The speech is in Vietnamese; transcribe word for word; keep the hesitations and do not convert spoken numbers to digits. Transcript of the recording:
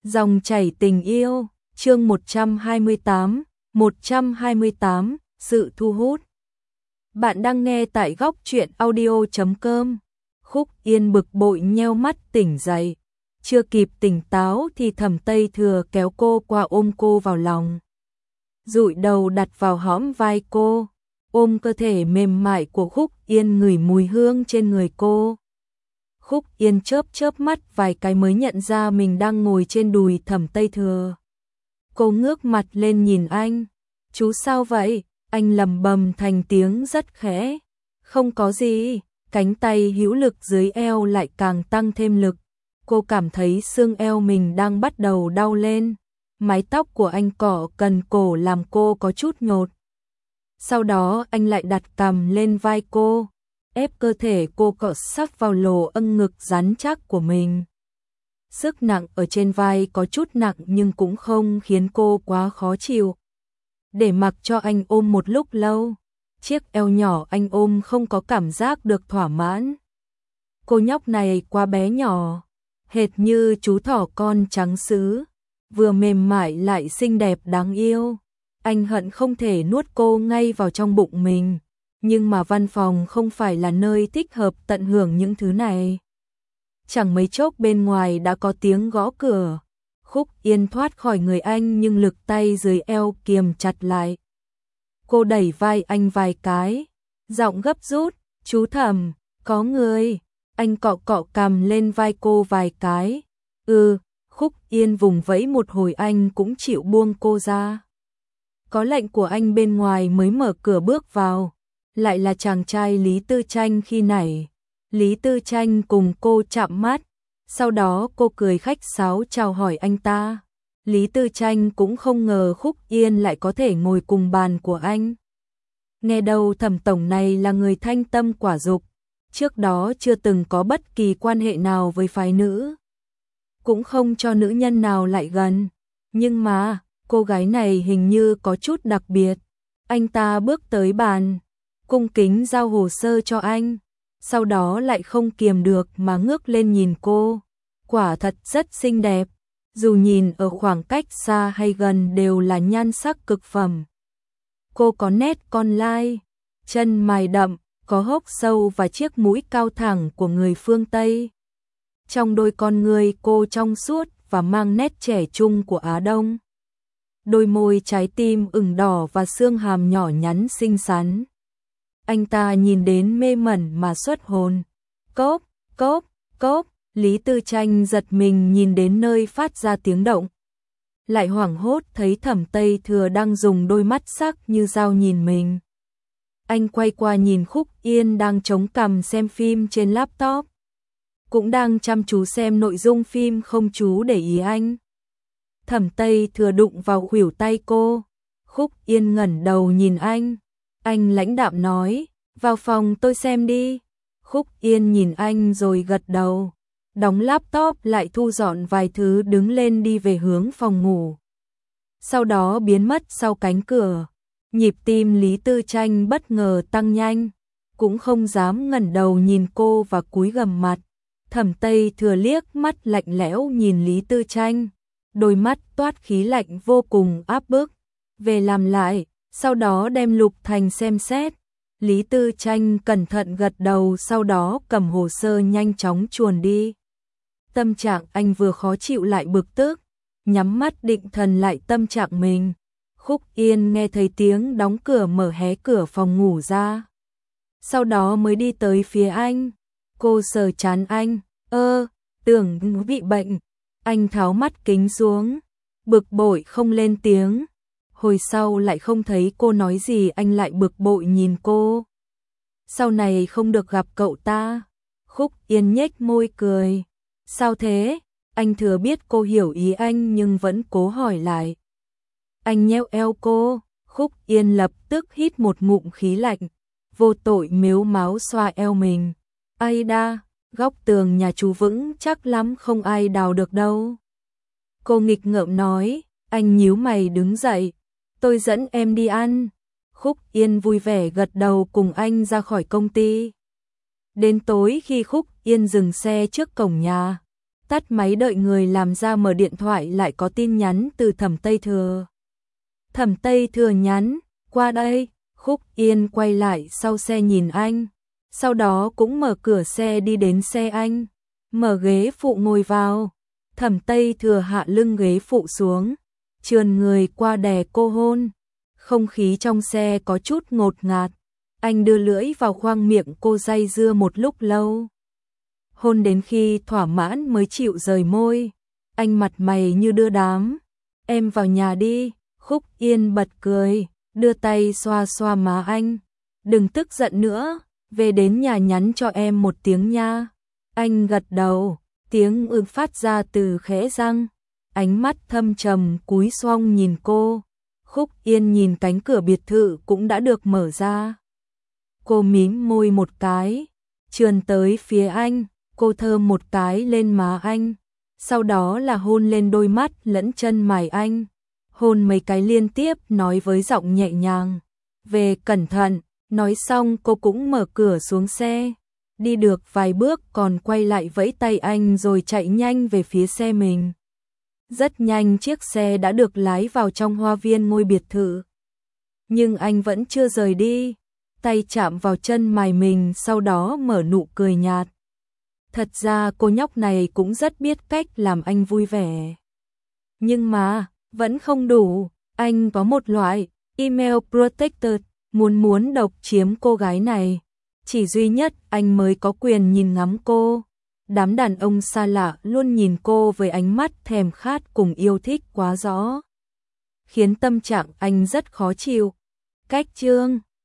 Dòng chảy tình yêu, chương một trăm hai mươi tám, một trăm hai mươi tám, sự thu hút. Bạn đang nghe tại góc truyện audio chấm com. Khúc Yên bực bội nheo mắt tỉnh dậy. Chưa kịp tỉnh táo thì Thẩm Tây Thừa kéo cô qua ôm cô vào lòng. Dụi đầu đặt vào hõm vai cô, ôm cơ thể mềm mại của Khúc Yên ngửi mùi hương trên người cô. Khúc Yên chớp chớp mắt vài cái mới nhận ra mình đang ngồi trên đùi Thẩm Tây Thừa. Cô ngước mặt lên nhìn anh. Chú sao vậy? Anh lầm bầm thành tiếng rất khẽ. Không có gì. Cánh tay hữu lực dưới eo lại càng tăng thêm lực. Cô cảm thấy xương eo mình đang bắt đầu đau lên. Mái tóc của anh cọ cần cổ làm cô có chút nhột. Sau đó anh lại đặt cằm lên vai cô, ép cơ thể cô cọ sát vào lỗ âng ngực rắn chắc của mình. Sức nặng ở trên vai có chút nặng nhưng cũng không khiến cô quá khó chịu. Để mặc cho anh ôm một lúc lâu, chiếc eo nhỏ anh ôm không có cảm giác được thỏa mãn. Cô nhóc này quá bé nhỏ, hệt như chú thỏ con trắng sứ, vừa mềm mại lại xinh đẹp đáng yêu. Anh hận không thể nuốt cô ngay vào trong bụng mình, nhưng mà văn phòng không phải là nơi thích hợp tận hưởng những thứ này. Chẳng mấy chốc bên ngoài đã có tiếng gõ cửa. Khúc Yên thoát khỏi người anh nhưng lực tay dưới eo kiềm chặt lại. Cô đẩy vai anh vài cái, giọng gấp rút, chú Thẩm, có người. Anh cọ cọ cằm lên vai cô vài cái. Ừ, Khúc Yên vùng vẫy một hồi anh cũng chịu buông cô ra. Có lệnh của anh bên ngoài mới mở cửa bước vào. Lại là chàng trai Lý Tư Tranh khi nãy. Lý Tư Tranh cùng cô chạm mắt. Sau đó cô cười khách sáo chào hỏi anh ta. Lý Tư Tranh cũng không ngờ Khúc Yên lại có thể ngồi cùng bàn của anh. Nghe đâu Thẩm tổng này là người thanh tâm quả dục. Trước đó chưa từng có bất kỳ quan hệ nào với phái nữ. Cũng không cho nữ nhân nào lại gần. Nhưng mà, cô gái này hình như có chút đặc biệt. Anh ta bước tới bàn, cung kính giao hồ sơ cho anh. Sau đó lại không kiềm được mà ngước lên nhìn cô. Quả thật rất xinh đẹp. Dù nhìn ở khoảng cách xa hay gần đều là nhan sắc cực phẩm. Cô có nét con lai, chân mày đậm, có hốc sâu và chiếc mũi cao thẳng của người phương Tây. Trong đôi con người cô trong suốt và mang nét trẻ trung của Á Đông. Đôi môi trái tim ửng đỏ và xương hàm nhỏ nhắn xinh xắn. Anh ta nhìn đến mê mẩn mà xuất hồn. Cốp, cốp, cốp, Lý Tư Tranh giật mình nhìn đến nơi phát ra tiếng động. Lại hoảng hốt thấy Thẩm Tây Thừa đang dùng đôi mắt sắc như dao nhìn mình. Anh quay qua nhìn Khúc Yên đang chống cằm xem phim trên laptop. Cũng đang chăm chú xem nội dung phim không chú để ý anh. Thẩm Tây Thừa đụng vào khuỷu tay cô. Khúc Yên ngẩng đầu nhìn anh. Anh lãnh đạm nói, vào phòng tôi xem đi. Khúc Yên nhìn anh rồi gật đầu. Đóng laptop lại thu dọn vài thứ đứng lên đi về hướng phòng ngủ. Sau đó biến mất sau cánh cửa. Nhịp tim Lý Tư Tranh bất ngờ tăng nhanh. Cũng không dám ngẩng đầu nhìn cô và cúi gằm mặt. Thẩm Tây Thừa liếc mắt lạnh lẽo nhìn Lý Tư Tranh. Đôi mắt toát khí lạnh vô cùng áp bức. Về làm lại, sau đó đem Lục Thành xem xét. Lý Tư Tranh cẩn thận gật đầu sau đó cầm hồ sơ nhanh chóng chuồn đi. Tâm trạng anh vừa khó chịu lại bực tức, nhắm mắt định thần lại tâm trạng mình. Khúc Yên nghe thấy tiếng đóng cửa mở hé cửa phòng ngủ ra. Sau đó mới đi tới phía anh. Cô sờ trán anh, ơ, tưởng bị bệnh. Anh tháo mắt kính xuống, bực bội không lên tiếng. Hồi sau lại không thấy cô nói gì anh lại bực bội nhìn cô. Sau này không được gặp cậu ta. Khúc Yên nhếch môi cười. Sao thế? Anh thừa biết cô hiểu ý anh nhưng vẫn cố hỏi lại. Anh nheo eo cô. Khúc Yên lập tức hít một ngụm khí lạnh. Vô tội mếu máo xoa eo mình. Ai đa, góc tường nhà chú vững chắc lắm không ai đào được đâu. Cô nghịch ngợm nói. Anh nhíu mày đứng dậy. Tôi dẫn em đi ăn. Khúc Yên vui vẻ gật đầu cùng anh ra khỏi công ty. Đến tối khi Khúc Yên dừng xe trước cổng nhà, Tắt máy đợi người làm ra mở điện thoại lại có tin nhắn từ Thẩm Tây Thừa. Thẩm Tây Thừa nhắn, qua đây. Khúc Yên quay lại sau xe nhìn anh, sau đó cũng mở cửa xe đi đến xe anh, mở ghế phụ ngồi vào. Thẩm Tây Thừa hạ lưng ghế phụ xuống, trườn người qua đè cô hôn. Không khí trong xe có chút ngột ngạt, anh đưa lưỡi vào khoang miệng cô day dưa một lúc lâu. Hôn đến khi thỏa mãn mới chịu rời môi, anh mặt mày như đưa đám. Em vào nhà đi. Khúc Yên bật cười, đưa tay xoa xoa má anh. Đừng tức giận nữa, về đến nhà nhắn cho em một tiếng nha. Anh gật đầu, tiếng ư phát ra từ khẽ răng. Ánh mắt thâm trầm cúi xoong nhìn cô. Khúc Yên nhìn cánh cửa biệt thự cũng đã được mở ra. Cô mím môi một cái, trườn tới phía anh, cô thơm một cái lên má anh, sau đó là hôn lên đôi mắt lẫn chân mày anh. Hôn mấy cái liên tiếp nói với giọng nhẹ nhàng, về cẩn thận. Nói xong cô cũng mở cửa xuống xe, đi được vài bước còn quay lại vẫy tay anh rồi chạy nhanh về phía xe mình. Rất nhanh chiếc xe đã được lái vào trong hoa viên ngôi biệt thự. Nhưng anh vẫn chưa rời đi, tay chạm vào chân mày mình sau đó mở nụ cười nhạt. Thật ra cô nhóc này cũng rất biết cách làm anh vui vẻ. Nhưng mà, vẫn không đủ, anh có một loại email protected, muốn muốn độc chiếm cô gái này. Chỉ duy nhất anh mới có quyền nhìn ngắm cô. Đám đàn ông xa lạ luôn nhìn cô với ánh mắt thèm khát cùng yêu thích quá rõ, khiến tâm trạng anh rất khó chịu. Cách chương